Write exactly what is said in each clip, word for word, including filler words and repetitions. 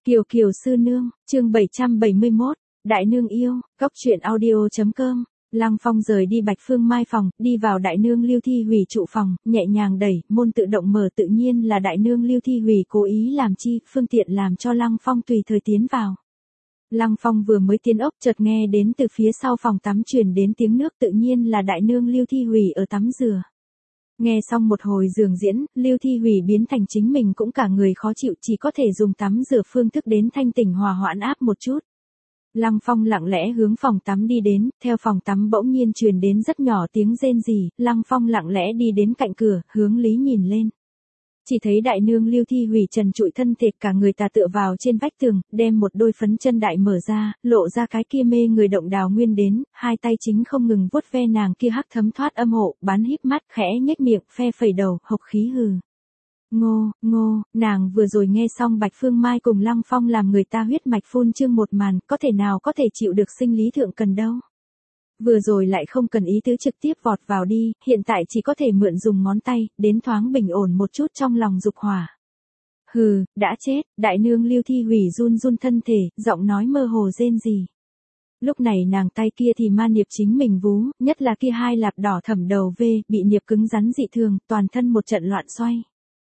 Kiều Kiều sư nương, chương bảy trăm bảy mươi mốt, Đại nương yêu, góc truyện audio.com. Lăng Phong rời đi Bạch Phương Mai phòng, đi vào Đại nương Lưu Thi Hủy trụ phòng, nhẹ nhàng đẩy, môn tự động mở, tự nhiên là Đại nương Lưu Thi Hủy cố ý làm chi, phương tiện làm cho Lăng Phong tùy thời tiến vào. Lăng Phong vừa mới tiến ốc chợt nghe đến từ phía sau phòng tắm truyền đến tiếng nước, tự nhiên là Đại nương Lưu Thi Hủy ở tắm rửa. Nghe xong một hồi dường diễn, Lưu Thi Hủy biến thành chính mình cũng cả người khó chịu, chỉ có thể dùng tắm rửa phương thức đến thanh tỉnh hòa hoãn áp một chút. Lăng Phong lặng lẽ hướng phòng tắm đi đến, theo phòng tắm bỗng nhiên truyền đến rất nhỏ tiếng rên rỉ, Lăng Phong lặng lẽ đi đến cạnh cửa, hướng lý nhìn lên. Chỉ thấy Đại nương Lưu Thi Hủy trần trụi thân thể, cả người tà tựa vào trên vách tường, đem một đôi phấn chân đại mở ra, lộ ra cái kia mê người động đào nguyên đến, hai tay chính không ngừng vuốt ve nàng kia hắc thấm thoát âm hộ, bán híp mắt, khẽ nhếch miệng, phe phẩy đầu, hộc khí hừ. Ngô, ngô, nàng vừa rồi nghe xong Bạch Phương Mai cùng Lăng Phong làm người ta huyết mạch phun trương một màn, có thể nào có thể chịu được sinh lý thượng cần đâu. Vừa rồi lại không cần ý tứ trực tiếp vọt vào đi, hiện tại chỉ có thể mượn dùng ngón tay, đến thoáng bình ổn một chút trong lòng dục hỏa. Hừ, đã chết, Đại nương Lưu Thi Hủy run run thân thể, giọng nói mơ hồ rên rỉ. Lúc này nàng tay kia thì ma niệm chính mình vú, nhất là kia hai lạp đỏ thẩm đầu vê, bị niệm cứng rắn dị thường, toàn thân một trận loạn xoay.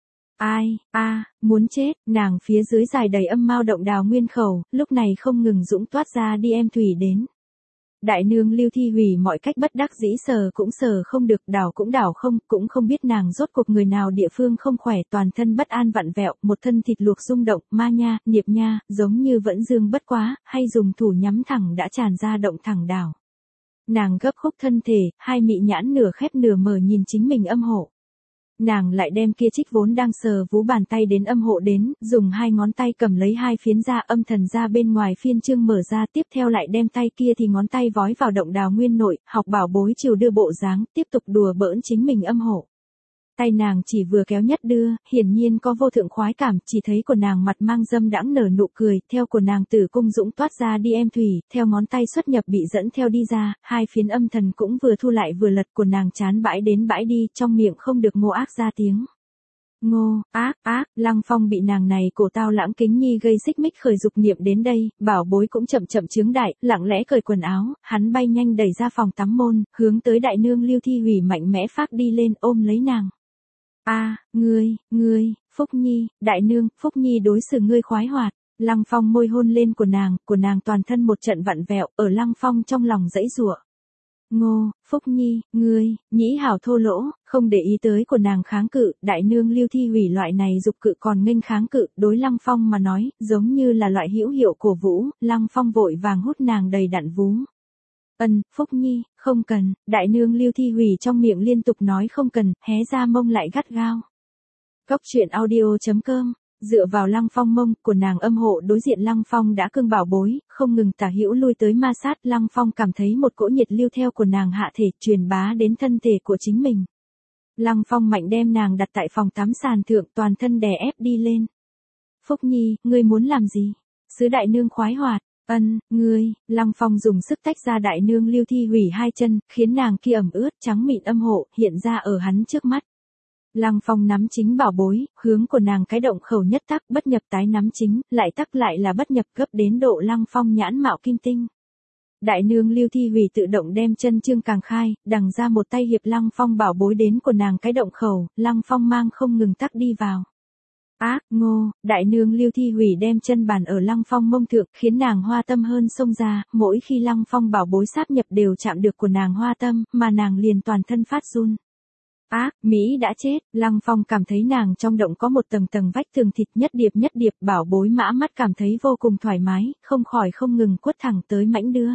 Ai, a, muốn chết, nàng phía dưới dài đầy âm mao động đào nguyên khẩu, lúc này không ngừng dũng toát ra đi em thủy đến. Đại nương Lưu Thi Hủy mọi cách bất đắc dĩ sờ cũng sờ không được, đảo cũng đảo không, cũng không biết nàng rốt cuộc người nào địa phương không khỏe, toàn thân bất an vặn vẹo, một thân thịt luộc rung động, ma nha, niệm nha, giống như vẫn dương bất quá, hay dùng thủ nhắm thẳng đã tràn ra động thẳng đảo. Nàng gấp khúc thân thể, hai mị nhãn nửa khép nửa mở nhìn chính mình âm hộ. Nàng lại đem kia trích vốn đang sờ vú bàn tay đến âm hộ đến, dùng hai ngón tay cầm lấy hai phiến da âm thần ra bên ngoài phiên chương mở ra, tiếp theo lại đem tay kia thì ngón tay vói vào động đào nguyên nội, học bảo bối chiều đưa bộ dáng, tiếp tục đùa bỡn chính mình âm hộ. Tay nàng chỉ vừa kéo nhất đưa, hiển nhiên có vô thượng khoái cảm, chỉ thấy của nàng mặt mang dâm đãng nở nụ cười, theo của nàng tử cung dũng toát ra đi em thủy, theo ngón tay xuất nhập bị dẫn theo đi ra, hai phiến âm thần cũng vừa thu lại vừa lật, của nàng chán bãi đến bãi đi, trong miệng không được ngô ác ra tiếng. Ngô, ác, ác, Lăng Phong bị nàng này cổ tao lãng kính nhi gây xích mích khởi dục niệm đến đây, bảo bối cũng chậm chậm chướng đại, lặng lẽ cởi quần áo, hắn bay nhanh đẩy ra phòng tắm môn, hướng tới Đại nương Lưu Thi Hủy mạnh mẽ phát đi lên ôm lấy nàng. A, à, ngươi, ngươi, Phúc Nhi, Đại nương, Phúc Nhi đối xử ngươi khoái hoạt. Lăng Phong môi hôn lên của nàng, của nàng toàn thân một trận vặn vẹo, ở Lăng Phong trong lòng dãy giụa. Ngô, Phúc Nhi, ngươi, nhĩ hảo thô lỗ, không để ý tới của nàng kháng cự, Đại nương Lưu Thi Hủy loại này dục cự còn nghênh kháng cự, đối Lăng Phong mà nói, giống như là loại hữu hiệu cổ vũ, Lăng Phong vội vàng hút nàng đầy đặn vú. Ân, Phúc Nhi, không cần, Đại nương Lưu Thi Hủy trong miệng liên tục nói không cần, hé ra mông lại gắt gao. Góc truyện audio.com, dựa vào Lăng Phong mông, của nàng âm hộ đối diện Lăng Phong đã cưng bảo bối, không ngừng tả hữu lui tới ma sát, Lăng Phong cảm thấy một cỗ nhiệt lưu theo của nàng hạ thể, truyền bá đến thân thể của chính mình. Lăng Phong mạnh đem nàng đặt tại phòng tắm sàn thượng, toàn thân đè ép đi lên. Phúc Nhi, ngươi muốn làm gì? Sứ Đại nương khoái hoạt. Ân, ngươi, Lăng Phong dùng sức tách ra Đại nương Lưu Thi Hủy hai chân, khiến nàng kia ẩm ướt trắng mịn âm hộ, hiện ra ở hắn trước mắt. Lăng Phong nắm chính bảo bối, hướng của nàng cái động khẩu nhất tắc bất nhập tái nắm chính, lại tắc lại là bất nhập gấp đến độ Lăng Phong nhãn mạo kim tinh. Đại nương Lưu Thi Hủy tự động đem chân chương càng khai, đằng ra một tay hiệp Lăng Phong bảo bối đến của nàng cái động khẩu, Lăng Phong mang không ngừng tắc đi vào. Ác, ngô, Đại nương Lưu Thi Hủy đem chân bàn ở Lăng Phong mông thượng, khiến nàng hoa tâm hơn xông ra, mỗi khi Lăng Phong bảo bối sáp nhập đều chạm được của nàng hoa tâm, mà nàng liền toàn thân phát run. Ác, Mỹ đã chết, Lăng Phong cảm thấy nàng trong động có một tầng tầng vách tường thịt nhất điệp nhất điệp, bảo bối mã mắt cảm thấy vô cùng thoải mái, không khỏi không ngừng quất thẳng tới mãnh đưa.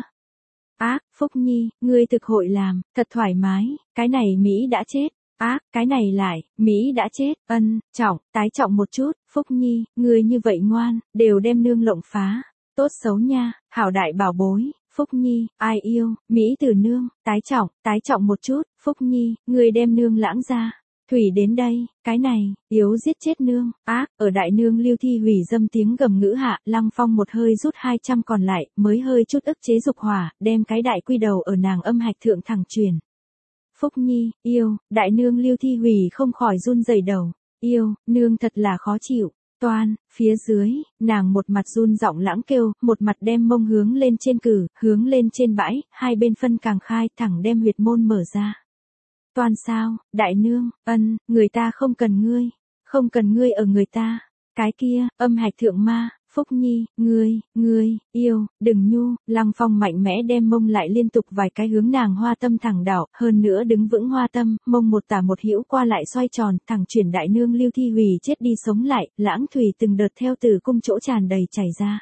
Ác, Phúc Nhi, ngươi thực hội làm, thật thoải mái, cái này Mỹ đã chết. Ác, cái này lại, Mỹ đã chết, ân, trọng, tái trọng một chút, Phúc Nhi, ngươi như vậy ngoan, đều đem nương lộng phá, tốt xấu nha, hảo đại bảo bối, Phúc Nhi, ai yêu, Mỹ từ nương, tái trọng, tái trọng một chút, Phúc Nhi, ngươi đem nương lãng ra, Thủy đến đây, cái này, yếu giết chết nương, ác, ở Đại nương Lưu Thi Hủy dâm tiếng gầm ngữ hạ, Lăng Phong một hơi rút hai trăm còn lại, mới hơi chút ức chế dục hỏa, đem cái đại quy đầu ở nàng âm hạch thượng thẳng truyền. Phúc Nhi, yêu, Đại nương Lưu Thi Hủy không khỏi run rẩy đầu, yêu, nương thật là khó chịu, Toan, phía dưới, nàng một mặt run giọng lãng kêu, một mặt đem mông hướng lên trên cử, hướng lên trên bãi, hai bên phân càng khai thẳng đem huyệt môn mở ra. Toan sao, đại nương, ân, người ta không cần ngươi, không cần ngươi ở người ta. Cái kia, âm hạch thượng ma, Phúc Nhi, ngươi, ngươi, yêu, đừng nhu, Lăng Phong mạnh mẽ đem mông lại liên tục vài cái hướng nàng hoa tâm thẳng đảo, hơn nữa đứng vững hoa tâm, mông một tả một hữu qua lại xoay tròn, thẳng chuyển đại nương Lưu Thi Hủy chết đi sống lại, lãng thủy từng đợt theo từ cung chỗ tràn đầy chảy ra.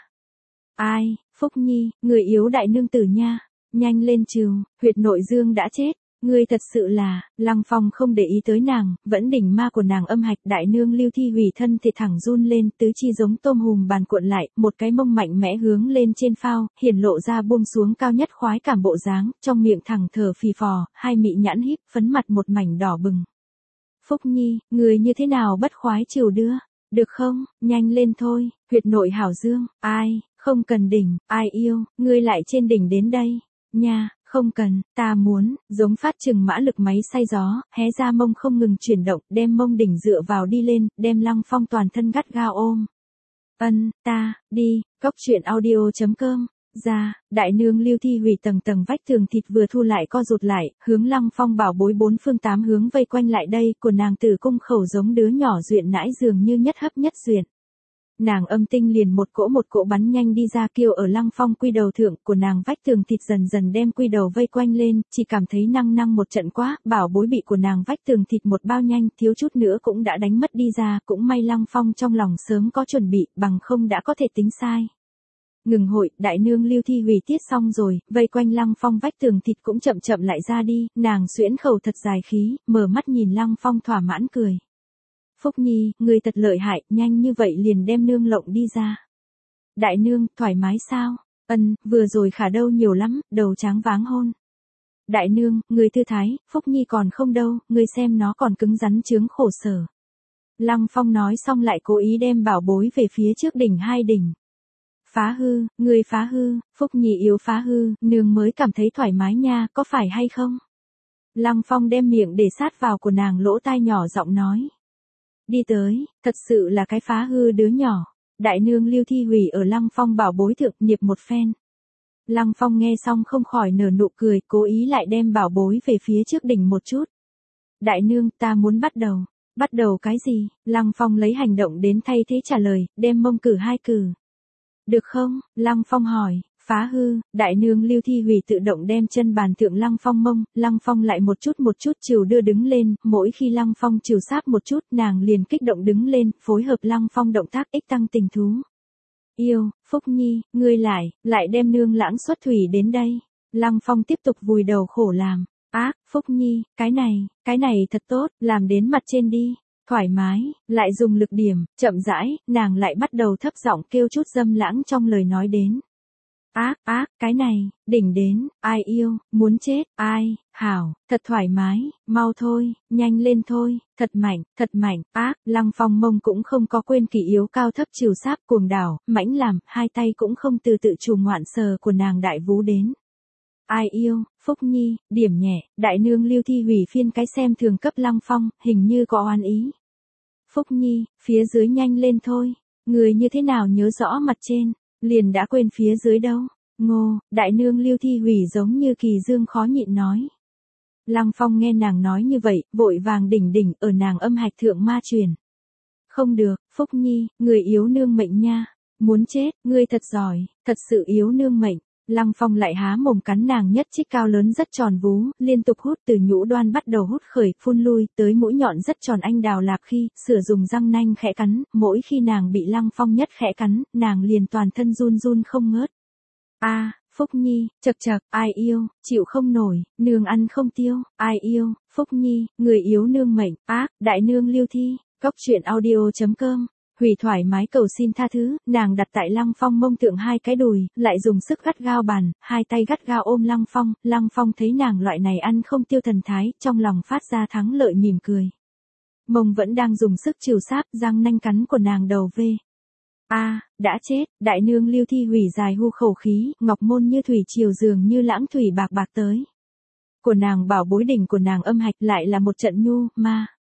Ai, Phúc Nhi, người yếu đại nương tử nha, nhanh lên trừ, huyệt nội dương đã chết. Ngươi thật sự là, Lăng Phong không để ý tới nàng, vẫn đỉnh ma của nàng âm hạch đại nương Lưu Thi Hủy thân thì thẳng run lên, tứ chi giống tôm hùm bàn cuộn lại, một cái mông mạnh mẽ hướng lên trên phao, hiển lộ ra buông xuống cao nhất khoái cảm bộ dáng, trong miệng thẳng thở phì phò, hai mị nhãn híp, phấn mặt một mảnh đỏ bừng. Phúc Nhi, người như thế nào bất khoái chịu đưa, được không, nhanh lên thôi, huyệt nội hảo dương, ai, không cần đỉnh, ai yêu, ngươi lại trên đỉnh đến đây, nha. Không cần, ta muốn, giống phát trừng mã lực máy xay gió, hé ra mông không ngừng chuyển động, đem mông đỉnh dựa vào đi lên, đem Lăng Phong toàn thân gắt gao ôm. Ân, ta, đi, góc truyện audio chấm com, ra, đại nương Lưu Thi Hủy tầng tầng vách tường thịt vừa thu lại co rụt lại, hướng Lăng Phong bảo bối bốn phương tám hướng vây quanh lại đây, của nàng tử cung khẩu giống đứa nhỏ duyện nãi dường như nhất hấp nhất duyện. Nàng âm tinh liền một cỗ một cỗ bắn nhanh đi ra kêu ở Lăng Phong quy đầu thượng của nàng vách tường thịt dần dần đem quy đầu vây quanh lên, chỉ cảm thấy năng năng một trận quá, bảo bối bị của nàng vách tường thịt một bao nhanh, thiếu chút nữa cũng đã đánh mất đi ra, cũng may Lăng Phong trong lòng sớm có chuẩn bị, bằng không đã có thể tính sai. Ngừng hội, đại nương Lưu Thi Hủy tiết xong rồi, vây quanh Lăng Phong vách tường thịt cũng chậm chậm lại ra đi, nàng xuyễn khẩu thật dài khí, mở mắt nhìn Lăng Phong thỏa mãn cười. Phúc Nhi, người thật lợi hại, nhanh như vậy liền đem nương lộng đi ra. Đại nương, thoải mái sao? Ân, vừa rồi khả đâu nhiều lắm, đầu tráng váng hôn. Đại nương, người thư thái, Phúc Nhi còn không đâu, người xem nó còn cứng rắn chướng khổ sở. Lăng Phong nói xong lại cố ý đem bảo bối về phía trước đỉnh hai đỉnh. Phá hư, người phá hư, Phúc Nhi yếu phá hư, nương mới cảm thấy thoải mái nha, có phải hay không? Lăng Phong đem miệng để sát vào của nàng lỗ tai nhỏ giọng nói. Đi tới, thật sự là cái phá hư đứa nhỏ. Đại nương Lưu Thi Hủy ở Lăng Phong bảo bối thượng niệp một phen. Lăng Phong nghe xong không khỏi nở nụ cười, cố ý lại đem bảo bối về phía trước đỉnh một chút. Đại nương, ta muốn bắt đầu. Bắt đầu cái gì? Lăng Phong lấy hành động đến thay thế trả lời, đem mông cử hai cử. Được không? Lăng Phong hỏi. Phá hư, đại nương Lưu Thi Hủy tự động đem chân bàn thượng Lăng Phong mông, Lăng Phong lại một chút một chút chiều đưa đứng lên, mỗi khi Lăng Phong chiều sáp một chút nàng liền kích động đứng lên, phối hợp Lăng Phong động tác ích tăng tình thú. Yêu, Phúc Nhi, ngươi lại, lại đem nương lãng xuất thủy đến đây. Lăng Phong tiếp tục vùi đầu khổ làm. Ác, Phúc Nhi, cái này, cái này thật tốt, làm đến mặt trên đi. Thoải mái, lại dùng lực điểm, chậm rãi, nàng lại bắt đầu thấp giọng kêu chút dâm lãng trong lời nói đến. Ác, ác, cái này, đỉnh đến, ai yêu, muốn chết, ai, hảo, thật thoải mái, mau thôi, nhanh lên thôi, thật mạnh, thật mạnh, ác, Lăng Phong mông cũng không có quên kỳ yếu cao thấp chiều sáp cuồng đảo, mãnh làm, hai tay cũng không từ tự chủ ngoạn sờ của nàng đại vú đến. Ai yêu, Phúc Nhi, điểm nhẹ, đại nương Lưu Thi Hủy phiên cái xem thường cấp Lăng Phong, hình như có oan ý. Phúc Nhi, phía dưới nhanh lên thôi, người như thế nào nhớ rõ mặt trên. Liền đã quên phía dưới đâu. Ngô, đại nương Lưu Thi Hủy giống như kỳ dương khó nhịn nói. Lăng Phong nghe nàng nói như vậy, vội vàng đỉnh đỉnh ở nàng âm hạch thượng ma truyền. Không được, Phúc Nhi, người yếu nương mệnh nha. Muốn chết, ngươi thật giỏi, thật sự yếu nương mệnh. Lăng Phong lại há mồm cắn nàng nhất trích cao lớn rất tròn vú, liên tục hút từ nhũ đoan bắt đầu hút khởi, phun lui, tới mũi nhọn rất tròn anh đào lạp khi, sửa dùng răng nanh khẽ cắn, mỗi khi nàng bị Lăng Phong nhất khẽ cắn, nàng liền toàn thân run run không ngớt. A, à, Phúc Nhi, chật chật, ai yêu, chịu không nổi, nương ăn không tiêu, ai yêu, Phúc Nhi, người yếu nương mệnh, ác, đại nương Lưu Thi, góc truyện audio chấm com. Hủy thoải mái cầu xin tha thứ, nàng đặt tại Lăng Phong mông thượng hai cái đùi, lại dùng sức gắt gao bàn, hai tay gắt gao ôm Lăng Phong, Lăng Phong thấy nàng loại này ăn không tiêu thần thái, trong lòng phát ra thắng lợi mỉm cười. Mông vẫn đang dùng sức chiều sáp, răng nanh cắn của nàng đầu về. A, à, đã chết, đại nương Lưu Thi Hủy dài hu khẩu khí, ngọc môn như thủy triều dường như lãng thủy bạc bạc tới. Của nàng bảo bối đỉnh của nàng âm hạch lại là một trận nhu, ma.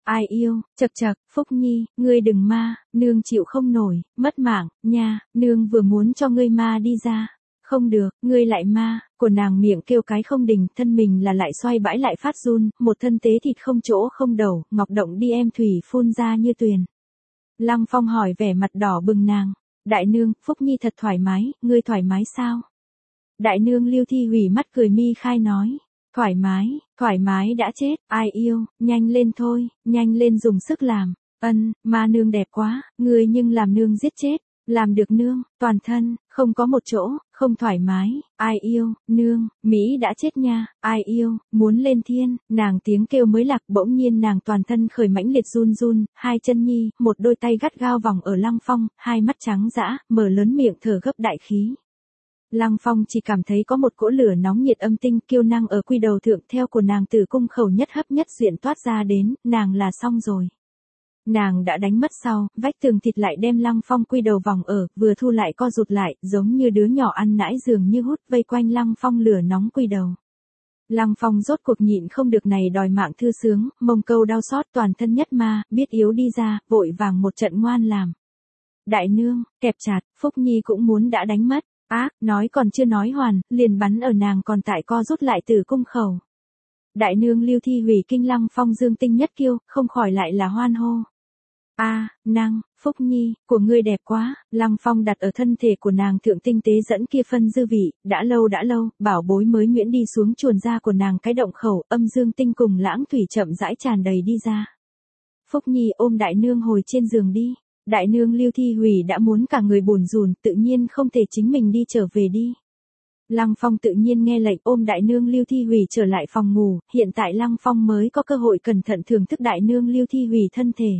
Ai yêu, chật chật, Phúc Nhi, ngươi đừng ma, nương chịu không nổi, mất mạng, nha, nương vừa muốn cho ngươi ma đi ra. Không được, ngươi lại ma, của nàng miệng kêu cái không đình, thân mình là lại xoay bãi lại phát run, một thân tế thịt không chỗ không đầu, ngọc động đi em thủy phun ra như tuyền. Lăng Phong hỏi vẻ mặt đỏ bừng nàng, đại nương, Phúc Nhi thật thoải mái, ngươi thoải mái sao? Đại nương Lưu Thi Hủy mắt cười mi khai nói, thoải mái, thoải mái đã chết, ai yêu, nhanh lên thôi, nhanh lên dùng sức làm, ân, ma nương đẹp quá, ngươi nhưng làm nương giết chết. Làm được nương, toàn thân, không có một chỗ, không thoải mái, ai yêu, nương, Mỹ đã chết nha, ai yêu, muốn lên thiên, nàng tiếng kêu mới lạc bỗng nhiên nàng toàn thân khởi mãnh liệt run run, hai chân nhi, một đôi tay gắt gao vòng ở Lăng Phong, hai mắt trắng dã, mở lớn miệng thở gấp đại khí. Lăng Phong chỉ cảm thấy có một cỗ lửa nóng nhiệt âm tinh kiêu năng ở quy đầu thượng theo của nàng từ cung khẩu nhất hấp nhất duyện toát ra đến, nàng là xong rồi. Nàng đã đánh mất sau, vách tường thịt lại đem Lăng Phong quy đầu vòng ở, vừa thu lại co rụt lại, giống như đứa nhỏ ăn nãi dường như hút vây quanh Lăng Phong lửa nóng quy đầu. Lăng Phong rốt cuộc nhịn không được này đòi mạng thư sướng, mông câu đau xót toàn thân nhất ma, biết yếu đi ra, vội vàng một trận ngoan làm. Đại nương, kẹp chặt, Phúc Nhi cũng muốn đã đánh mất, ác, nói còn chưa nói hoàn, liền bắn ở nàng còn tại co rút lại từ cung khẩu. Đại nương Lưu Thi Hủy kinh Lăng Phong dương tinh nhất kiêu, không khỏi lại là hoan hô. A, à, năng, Phúc Nhi, của ngươi đẹp quá, Lăng Phong đặt ở thân thể của nàng thượng tinh tế dẫn kia phân dư vị, đã lâu đã lâu, bảo bối mới nhuyễn đi xuống chuồn ra của nàng cái động khẩu, âm dương tinh cùng lãng thủy chậm rãi tràn đầy đi ra. Phúc Nhi ôm đại nương hồi trên giường đi, đại nương Lưu Thi Hủy đã muốn cả người buồn rùn, tự nhiên không thể chính mình đi trở về đi. Lăng Phong tự nhiên nghe lệnh ôm đại nương Lưu Thi Hủy trở lại phòng ngủ, hiện tại Lăng Phong mới có cơ hội cẩn thận thưởng thức đại nương Lưu Thi Hủy thân thể.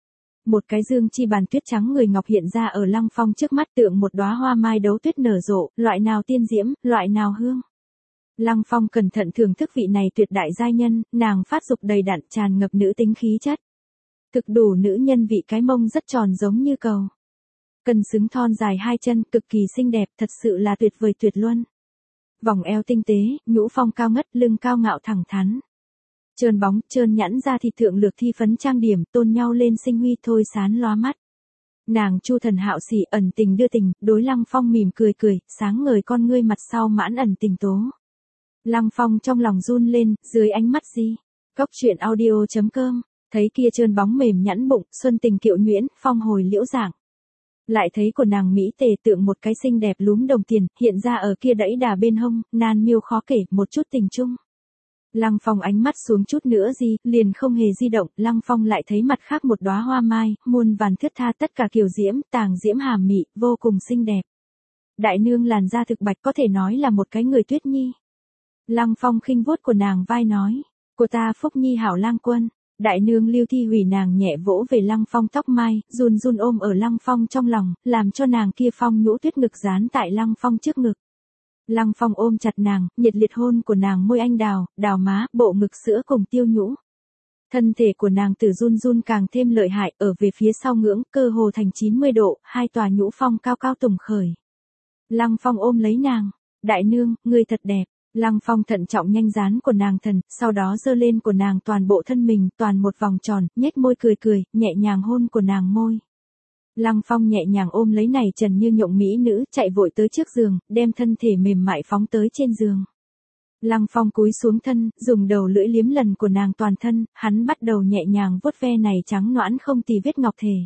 Một cái dương chi bàn tuyết trắng người ngọc hiện ra ở Lăng Phong trước mắt tượng một đóa hoa mai đấu tuyết nở rộ, loại nào tiên diễm, loại nào hương. Lăng Phong cẩn thận thưởng thức vị này tuyệt đại giai nhân, nàng phát dục đầy đặn tràn ngập nữ tính khí chất. Thực đủ nữ nhân vị cái mông rất tròn giống như cầu. Cần xứng thon dài hai chân, cực kỳ xinh đẹp, thật sự là tuyệt vời tuyệt luân. Vòng eo tinh tế, nhũ phong cao ngất, lưng cao ngạo thẳng thắn. Trơn bóng, trơn nhẵn ra thịt thượng lược thi phấn trang điểm, tôn nhau lên sinh huy thôi sán lóa mắt. Nàng chu thần hạo sỉ ẩn tình đưa tình, đối Lăng Phong mỉm cười cười, sáng ngời con ngươi mặt sau mãn ẩn tình tố. Lăng Phong trong lòng run lên, dưới ánh mắt gì? Cốc truyện audio chấm com, thấy kia trơn bóng mềm nhẵn bụng, xuân tình kiệu nhuyễn, phong hồi liễu dạng. Lại thấy của nàng Mỹ tề tượng một cái xinh đẹp lúm đồng tiền, hiện ra ở kia đẫy đà bên hông, nan miêu khó kể, một chút tình chung. Lăng Phong ánh mắt xuống chút nữa gì, liền không hề di động, Lăng Phong lại thấy mặt khác một đóa hoa mai, muôn vàn thướt tha tất cả kiều diễm, tàng diễm hàm mị, vô cùng xinh đẹp. Đại nương làn da thực bạch có thể nói là một cái người tuyết nhi. Lăng Phong khinh vuốt của nàng vai nói, của ta Phúc Nhi hảo lang quân. Đại nương Lưu Thi Hủy nàng nhẹ vỗ về Lăng Phong tóc mai, run run ôm ở Lăng Phong trong lòng, làm cho nàng kia phong nhũ tuyết ngực dán tại Lăng Phong trước ngực. Lăng Phong ôm chặt nàng, nhiệt liệt hôn của nàng môi anh đào, đào má, bộ ngực sữa cùng tiêu nhũ. Thân thể của nàng từ run run càng thêm lợi hại, ở về phía sau ngưỡng, cơ hồ thành chín mươi độ, hai tòa nhũ phong cao cao tùng khởi. Lăng Phong ôm lấy nàng, đại nương, ngươi thật đẹp. Lăng Phong thận trọng nhanh dán của nàng thần, sau đó giơ lên của nàng toàn bộ thân mình, toàn một vòng tròn, nhếch môi cười cười, nhẹ nhàng hôn của nàng môi. Lăng Phong nhẹ nhàng ôm lấy này trần như nhộng mỹ nữ, chạy vội tới trước giường, đem thân thể mềm mại phóng tới trên giường. Lăng Phong cúi xuống thân, dùng đầu lưỡi liếm lần của nàng toàn thân, hắn bắt đầu nhẹ nhàng vuốt ve này trắng nõn không tì vết ngọc thể.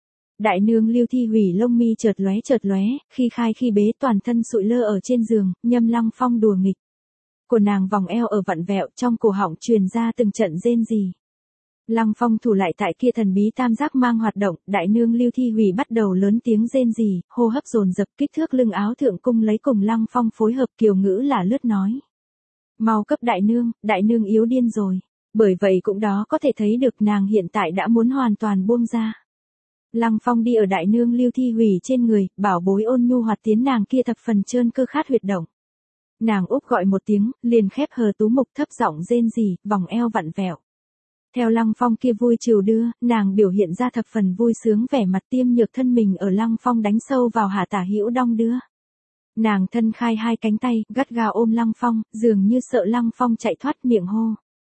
Đại nương Lưu Thi Hủy lông mi chợt lóe chợt lóe, khi khai khi bế toàn thân sụi lơ ở trên giường, nhâm Lăng Phong đùa nghịch. Của nàng vòng eo ở vặn vẹo, trong cổ họng truyền ra từng trận rên rỉ. Lăng Phong thủ lại tại kia thần bí tam giác mang hoạt động, đại nương Lưu Thi Hủy bắt đầu lớn tiếng rên rỉ, hô hấp dồn dập, kích thước lưng áo thượng cung lấy cùng Lăng Phong phối hợp, kiều ngữ là lướt nói. Mau cấp đại nương, đại nương yếu điên rồi. Bởi vậy cũng đó có thể thấy được nàng hiện tại đã muốn hoàn toàn buông ra. Lăng Phong đi ở đại nương Lưu Thi Hủy trên người, bảo bối ôn nhu hoạt tiến nàng kia thập phần trơn cơ khát huyệt động. Nàng úp gọi một tiếng, liền khép hờ tú mục thấp giọng rên rỉ, vòng eo vặn vẹo. Theo Lăng Phong kia vui chiều đưa, nàng biểu hiện ra thập phần vui sướng vẻ mặt tiêm nhược thân mình ở Lăng Phong đánh sâu vào hạ tả hữu đong đưa. Nàng thân khai hai cánh tay, gắt gao ôm Lăng Phong, dường như sợ Lăng Phong chạy thoát miệng hô.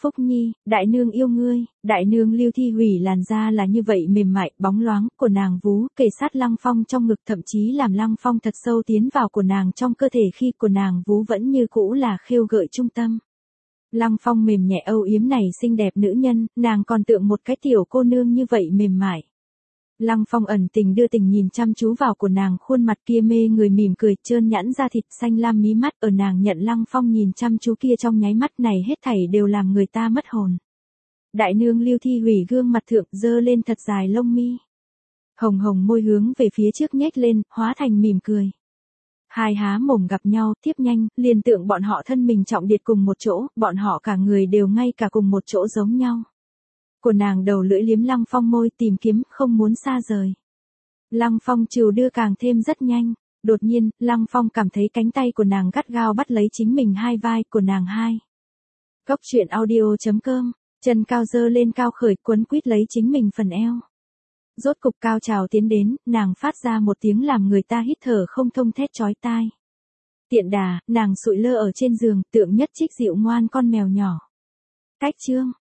Phúc Nhi, đại nương yêu ngươi, đại nương Lưu Thi Hủy làn da là như vậy mềm mại, bóng loáng, của nàng vú, kề sát Lăng Phong trong ngực thậm chí làm Lăng Phong thật sâu tiến vào của nàng trong cơ thể khi của nàng vú vẫn như cũ là khêu gợi trung tâm. Lăng Phong mềm nhẹ âu yếm này xinh đẹp nữ nhân, nàng còn tượng một cái tiểu cô nương như vậy mềm mại. Lăng Phong ẩn tình đưa tình nhìn chăm chú vào của nàng khuôn mặt kia mê người mỉm cười trơn nhẵn da thịt xanh lam mí mắt ở nàng nhận Lăng Phong nhìn chăm chú kia trong nháy mắt này hết thảy đều làm người ta mất hồn. Đại nương Lưu Thi Hủy gương mặt thượng dơ lên thật dài lông mi. Hồng hồng môi hướng về phía trước nhếch lên, hóa thành mỉm cười. Hai há mồm gặp nhau, tiếp nhanh, liền tượng bọn họ thân mình trọng điệt cùng một chỗ, bọn họ cả người đều ngay cả cùng một chỗ giống nhau. Của nàng đầu lưỡi liếm Lăng Phong môi tìm kiếm, không muốn xa rời. Lăng Phong trừu đưa càng thêm rất nhanh. Đột nhiên, Lăng Phong cảm thấy cánh tay của nàng gắt gao bắt lấy chính mình hai vai của nàng hai. Cốc truyện audio chấm com, chân cao dơ lên cao khởi quấn quýt lấy chính mình phần eo. Rốt cục cao trào tiến đến, nàng phát ra một tiếng làm người ta hít thở không thông thét chói tai. Tiện đà, nàng sụi lơ ở trên giường, tượng nhất trích dịu ngoan con mèo nhỏ. Cách chương.